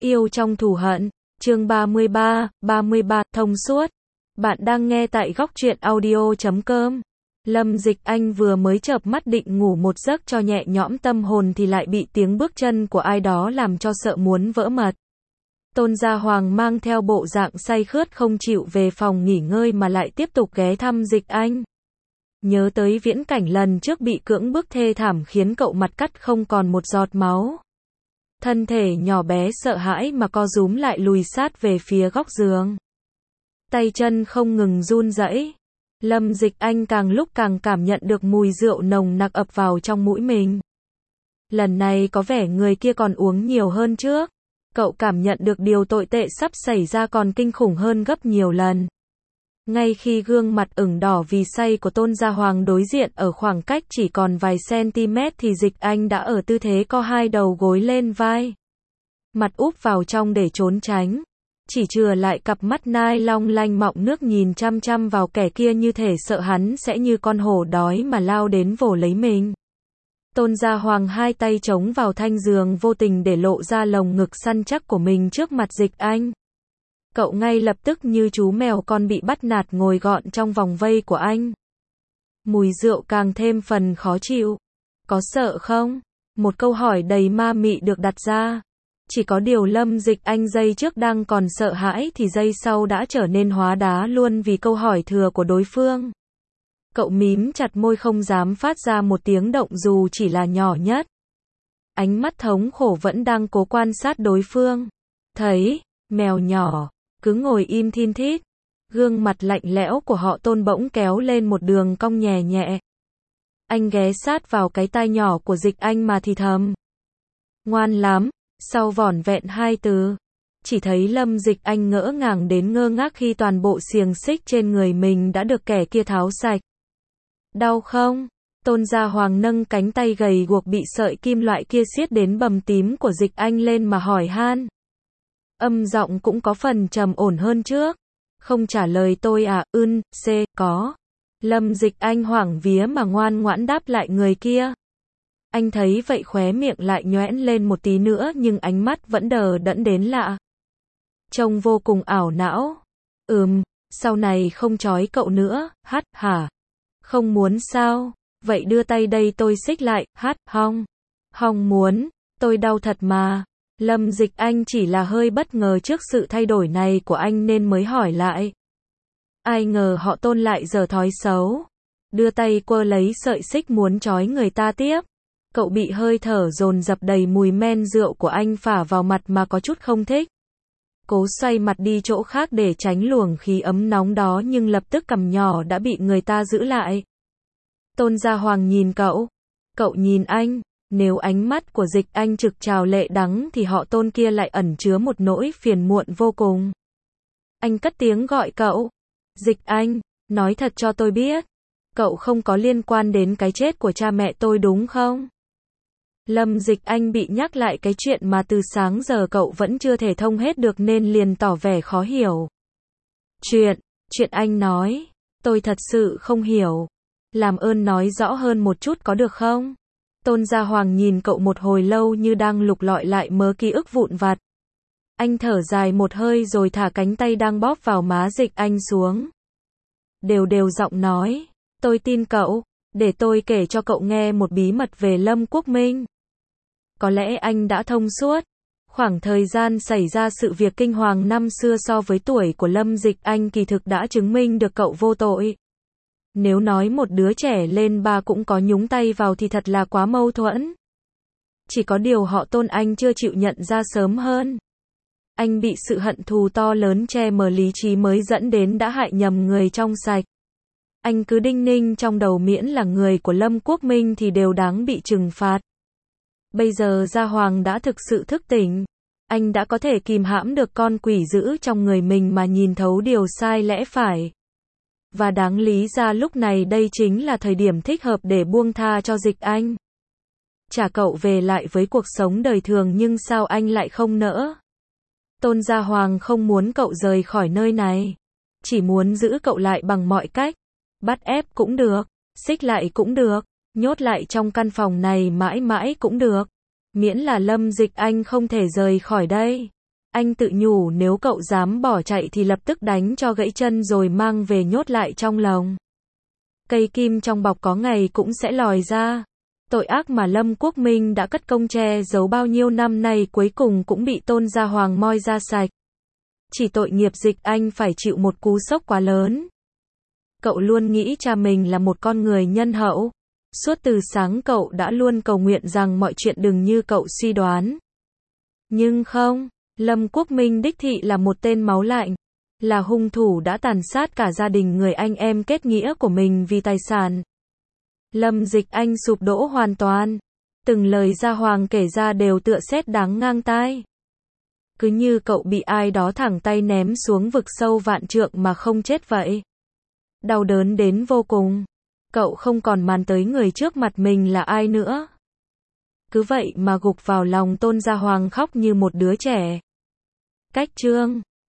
Yêu trong thù hận, chương 33, thông suốt. Bạn đang nghe tại góc truyện audio.com. Lâm Dịch Anh vừa mới chợp mắt định ngủ một giấc cho nhẹ nhõm tâm hồn thì lại bị tiếng bước chân của ai đó làm cho sợ muốn vỡ mật. Tôn Gia Hoàng mang theo bộ dạng say khướt không chịu về phòng nghỉ ngơi mà lại tiếp tục ghé thăm Dịch Anh. Nhớ tới viễn cảnh lần trước bị cưỡng bức thê thảm khiến cậu mặt cắt không còn một giọt máu. Thân thể nhỏ bé sợ hãi mà co rúm lại lùi sát về phía góc giường. Tay chân không ngừng run rẩy. Lâm Dịch Anh càng lúc càng cảm nhận được mùi rượu nồng nặc ập vào trong mũi mình. Lần này có vẻ người kia còn uống nhiều hơn trước. Cậu cảm nhận được điều tồi tệ sắp xảy ra còn kinh khủng hơn gấp nhiều lần. Ngay khi gương mặt ửng đỏ vì say của Tôn Gia Hoàng đối diện ở khoảng cách chỉ còn vài cm thì Dịch Anh đã ở tư thế co hai đầu gối lên vai. Mặt úp vào trong để trốn tránh. Chỉ chừa lại cặp mắt nai long lanh mọng nước nhìn chăm chăm vào kẻ kia như thể sợ hắn sẽ như con hổ đói mà lao đến vồ lấy mình. Tôn Gia Hoàng hai tay chống vào thanh giường vô tình để lộ ra lồng ngực săn chắc của mình trước mặt Dịch Anh. Cậu ngay lập tức như chú mèo con bị bắt nạt ngồi gọn trong vòng vây của anh. Mùi rượu càng thêm phần khó chịu. Có sợ không? Một câu hỏi đầy ma mị được đặt ra. Chỉ có điều Lâm Dịch Anh giây trước đang còn sợ hãi thì giây sau đã trở nên hóa đá luôn vì câu hỏi thừa của đối phương. Cậu mím chặt môi không dám phát ra một tiếng động dù chỉ là nhỏ nhất. Ánh mắt thống khổ vẫn đang cố quan sát đối phương. Thấy, mèo nhỏ cứ ngồi im thin thít. Gương mặt lạnh lẽo của họ Tôn bỗng kéo lên một đường cong nhẹ nhẹ. Anh ghé sát vào cái tai nhỏ của Dịch Anh mà thì thầm. Ngoan lắm, sau vỏn vẹn hai từ. Chỉ thấy Lâm Dịch Anh ngỡ ngàng đến ngơ ngác khi toàn bộ xiềng xích trên người mình đã được kẻ kia tháo sạch. Đau không? Tôn Gia Hoàng nâng cánh tay gầy guộc bị sợi kim loại kia siết đến bầm tím của Dịch Anh lên mà hỏi han. Âm giọng cũng có phần trầm ổn hơn trước. Không trả lời tôi à, có. Lâm Dịch Anh hoảng vía mà ngoan ngoãn đáp lại người kia. Anh thấy vậy khóe miệng lại nhoẻn lên một tí nữa nhưng ánh mắt vẫn đờ đẫn đến lạ. Trông vô cùng ảo não. Sau này không trói cậu nữa, hả? Không muốn sao? Vậy đưa tay đây tôi xích lại, Hong muốn, tôi đau thật mà. Lâm Dịch Anh chỉ là hơi bất ngờ trước sự thay đổi này của anh nên mới hỏi lại. Ai ngờ họ Tôn lại giở thói xấu. Đưa tay quơ lấy sợi xích muốn trói người ta tiếp. Cậu bị hơi thở dồn dập đầy mùi men rượu của anh phả vào mặt mà có chút không thích. Cố xoay mặt đi chỗ khác để tránh luồng khí ấm nóng đó nhưng lập tức cằm nhỏ đã bị người ta giữ lại. Tôn Gia Hoàng nhìn cậu. Cậu nhìn anh. Nếu ánh mắt của Dịch Anh trực trào lệ đắng thì họ Tôn kia lại ẩn chứa một nỗi phiền muộn vô cùng. Anh cất tiếng gọi cậu. Dịch Anh, nói thật cho tôi biết. Cậu không có liên quan đến cái chết của cha mẹ tôi đúng không? Lâm Dịch Anh bị nhắc lại cái chuyện mà từ sáng giờ cậu vẫn chưa thể thông hết được nên liền tỏ vẻ khó hiểu. Chuyện anh nói, tôi thật sự không hiểu. Làm ơn nói rõ hơn một chút có được không? Tôn Gia Hoàng nhìn cậu một hồi lâu như đang lục lọi lại mớ ký ức vụn vặt. Anh thở dài một hơi rồi thả cánh tay đang bóp vào má Dịch Anh xuống. Đều giọng nói, tôi tin cậu, để tôi kể cho cậu nghe một bí mật về Lâm Quốc Minh. Có lẽ anh đã thông suốt. Khoảng thời gian xảy ra sự việc kinh hoàng năm xưa so với tuổi của Lâm Dịch Anh kỳ thực đã chứng minh được cậu vô tội. Nếu nói một đứa trẻ lên 3 cũng có nhúng tay vào thì thật là quá mâu thuẫn. Chỉ có điều họ Tôn anh chưa chịu nhận ra sớm hơn. Anh bị sự hận thù to lớn che mờ lý trí mới dẫn đến đã hại nhầm người trong sạch. Anh cứ đinh ninh trong đầu miễn là người của Lâm Quốc Minh thì đều đáng bị trừng phạt. Bây giờ Gia Hoàng đã thực sự thức tỉnh. Anh đã có thể kìm hãm được con quỷ dữ trong người mình mà nhìn thấu điều sai lẽ phải. Và đáng lý ra lúc này đây chính là thời điểm thích hợp để buông tha cho Dịch Anh. Trả cậu về lại với cuộc sống đời thường nhưng sao anh lại không nỡ? Tôn Gia Hoàng không muốn cậu rời khỏi nơi này. Chỉ muốn giữ cậu lại bằng mọi cách. Bắt ép cũng được, xích lại cũng được, nhốt lại trong căn phòng này mãi mãi cũng được. Miễn là Lâm Dịch Anh không thể rời khỏi đây. Anh tự nhủ nếu cậu dám bỏ chạy thì lập tức đánh cho gãy chân rồi mang về nhốt lại trong lồng. Cây kim trong bọc có ngày cũng sẽ lòi ra. Tội ác mà Lâm Quốc Minh đã cất công che giấu bao nhiêu năm nay cuối cùng cũng bị Tôn Gia Hoàng moi ra sạch. Chỉ tội nghiệp Dịch Anh phải chịu một cú sốc quá lớn. Cậu luôn nghĩ cha mình là một con người nhân hậu. Suốt từ sáng cậu đã luôn cầu nguyện rằng mọi chuyện đừng như cậu suy đoán. Nhưng không, Lâm Quốc Minh đích thị là một tên máu lạnh. Là hung thủ đã tàn sát cả gia đình người anh em kết nghĩa của mình vì tài sản. Lâm Dịch Anh sụp đổ hoàn toàn. Từng lời Gia Hoàng kể ra đều tựa sét đáng ngang tai. Cứ như cậu bị ai đó thẳng tay ném xuống vực sâu vạn trượng mà không chết vậy. Đau đớn đến vô cùng. Cậu không còn màng tới người trước mặt mình là ai nữa. Cứ vậy mà gục vào lòng Tôn Gia Hoàng khóc như một đứa trẻ. Cách chương